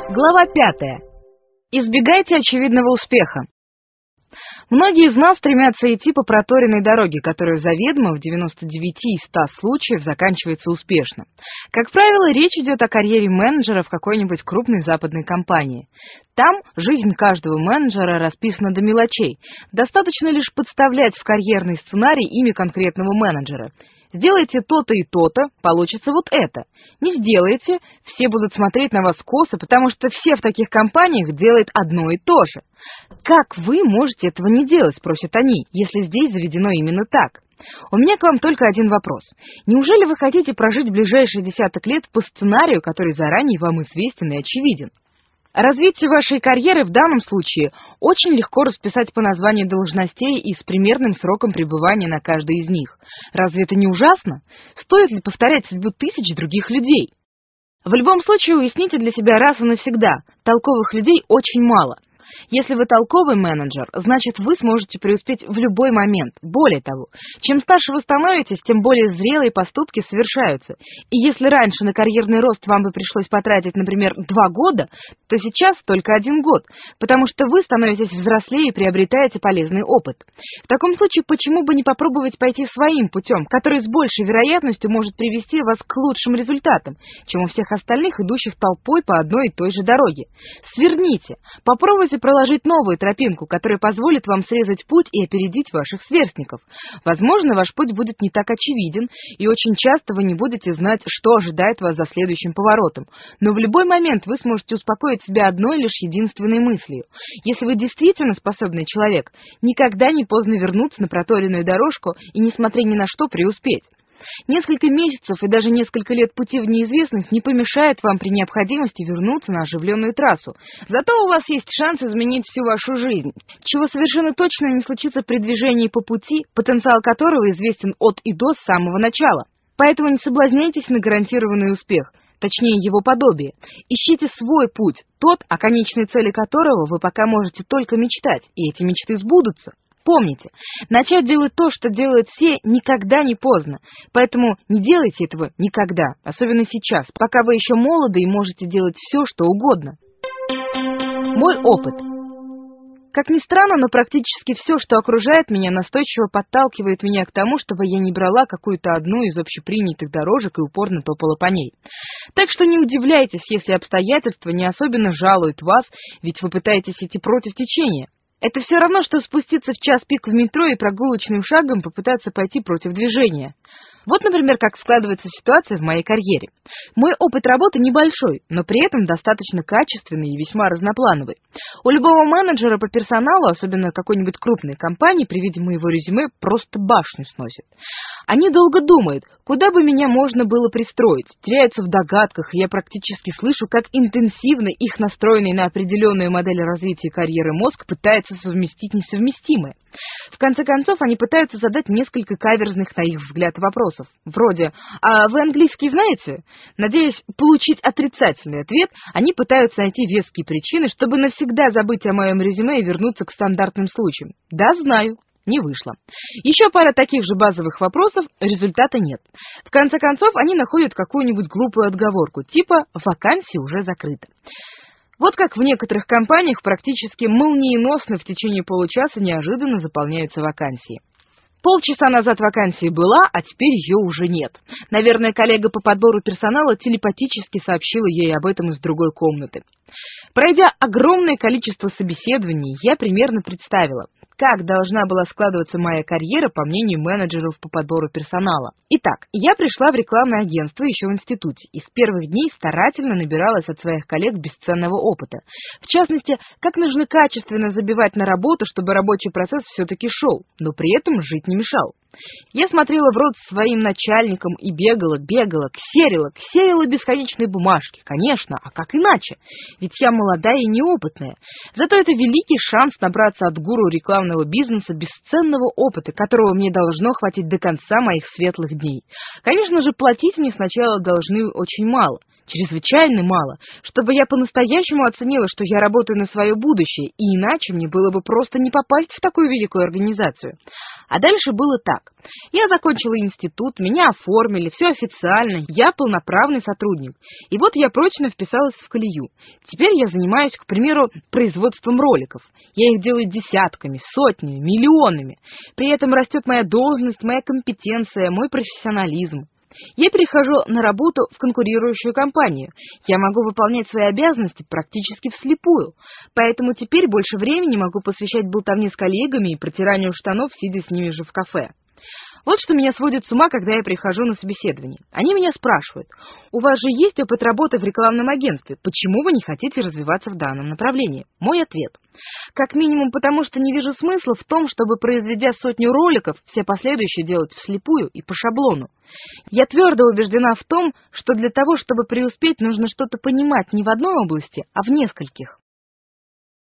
Глава 5. Избегайте очевидного успеха. Многие из нас стремятся идти по проторенной дороге, которая заведомо в 99 из 100 случаев заканчивается успешно. Как правило, речь идет о карьере менеджера в какой-нибудь крупной западной компании. Там жизнь каждого менеджера расписана до мелочей. Достаточно лишь подставлять в карьерный сценарий имя конкретного менеджера. Сделайте то-то и то-то, получится вот это. Не сделаете, все будут смотреть на вас косо, потому что все в таких компаниях делают одно и то же. Как вы можете этого не делать, спросят они, если здесь заведено именно так? У меня к вам только один вопрос. Неужели вы хотите прожить ближайшие десяток лет по сценарию, который заранее вам известен и очевиден? Развитие вашей карьеры в данном случае очень легко расписать по названию должностей и с примерным сроком пребывания на каждой из них. Разве это не ужасно? Стоит ли повторять судьбу тысяч других людей? В любом случае уясните для себя раз и навсегда, толковых людей очень мало. Если вы толковый менеджер, значит вы сможете преуспеть в любой момент. Более того, чем старше вы становитесь, тем более зрелые поступки совершаются. И если раньше на карьерный рост вам бы пришлось потратить, например, 2 года, то сейчас только 1 год, потому что вы становитесь взрослее и приобретаете полезный опыт. В таком случае, почему бы не попробовать пойти своим путем, который с большей вероятностью может привести вас к лучшим результатам, чем у всех остальных, идущих толпой по одной и той же дороге? Сверните, попробуйте проложить новую тропинку, которая позволит вам срезать путь и опередить ваших сверстников. Возможно, ваш путь будет не так очевиден, и очень часто вы не будете знать, что ожидает вас за следующим поворотом. Но в любой момент вы сможете успокоить себя одной лишь единственной мыслью. Если вы действительно способный человек, никогда не поздно вернуться на проторенную дорожку и, несмотря ни на что, преуспеть. Несколько месяцев и даже несколько лет пути в неизвестность не помешает вам при необходимости вернуться на оживленную трассу. Зато у вас есть шанс изменить всю вашу жизнь, чего совершенно точно не случится при движении по пути, потенциал которого известен от и до с самого начала. Поэтому не соблазняйтесь на гарантированный успех, точнее его подобие. Ищите свой путь, тот, о конечной цели которого вы пока можете только мечтать, и эти мечты сбудутся. Помните, начать делать то, что делают все, никогда не поздно, поэтому не делайте этого никогда, особенно сейчас, пока вы еще молоды и можете делать все, что угодно. Мой опыт. Как ни странно, но практически все, что окружает меня, настойчиво подталкивает меня к тому, чтобы я не брала какую-то одну из общепринятых дорожек и упорно топала по ней. Так что не удивляйтесь, если обстоятельства не особенно жалуют вас, ведь вы пытаетесь идти против течения. Это все равно, что спуститься в час пик в метро и прогулочным шагом попытаться пойти против движения. Вот, например, как складывается ситуация в моей карьере. Мой опыт работы небольшой, но при этом достаточно качественный и весьма разноплановый. У любого менеджера по персоналу, особенно какой-нибудь крупной компании, при виде моего резюме просто башню сносит. Они долго думают, куда бы меня можно было пристроить, теряются в догадках, и я практически слышу, как интенсивно их настроенный на определенную модель развития карьеры мозг пытается совместить несовместимое. В конце концов, они пытаются задать несколько каверзных, на их взгляд, вопросов. Вроде «А вы английский знаете?». Надеясь получить отрицательный ответ, они пытаются найти веские причины, чтобы навсегда забыть о моем резюме и вернуться к стандартным случаям. Да, знаю. Не вышло. Еще пара таких же базовых вопросов, результата нет. В конце концов, они находят какую-нибудь глупую отговорку, типа «вакансия уже закрыта». Вот как в некоторых компаниях практически молниеносно в течение получаса неожиданно заполняются вакансии. Полчаса назад вакансия была, а теперь ее уже нет. Наверное, коллега по подбору персонала телепатически сообщила ей об этом из другой комнаты. Пройдя огромное количество собеседований, я примерно представила, как должна была складываться моя карьера по мнению менеджеров по подбору персонала. Итак, я пришла в рекламное агентство еще в институте и с первых дней старательно набиралась от своих коллег бесценного опыта. В частности, как нужно качественно забивать на работу, чтобы рабочий процесс все-таки шел, но при этом жить не мешал. Я смотрела в рот своим начальникам и бегала, ксерила бесконечные бумажки. Конечно, а как иначе? Ведь я молодая и неопытная. Зато это великий шанс набраться от гуру рекламного бизнеса бесценного опыта, которого мне должно хватить до конца моих светлых дней. Конечно же, платить мне сначала должны очень мало. чрезвычайно мало, чтобы я по-настоящему оценила, что я работаю на свое будущее, и иначе мне было бы просто не попасть в такую великую организацию. А дальше было так. Я закончила институт, меня оформили, все официально, я полноправный сотрудник. И вот я прочно вписалась в колею. Теперь я занимаюсь, к примеру, производством роликов. Я их делаю десятками, сотнями, миллионами. При этом растет моя должность, моя компетенция, мой профессионализм. Я перехожу на работу в конкурирующую компанию. Я могу выполнять свои обязанности практически вслепую, поэтому теперь больше времени могу посвящать болтовне с коллегами и протиранию штанов, сидя с ними же в кафе. Вот что меня сводит с ума, когда я прихожу на собеседование. Они меня спрашивают: у вас же есть опыт работы в рекламном агентстве, почему вы не хотите развиваться в данном направлении? Мой ответ: как минимум потому, что не вижу смысла в том, чтобы, произведя сотню роликов, все последующие делать вслепую и по шаблону. Я твердо убеждена в том, что для того, чтобы преуспеть, нужно что-то понимать не в одной области, а в нескольких.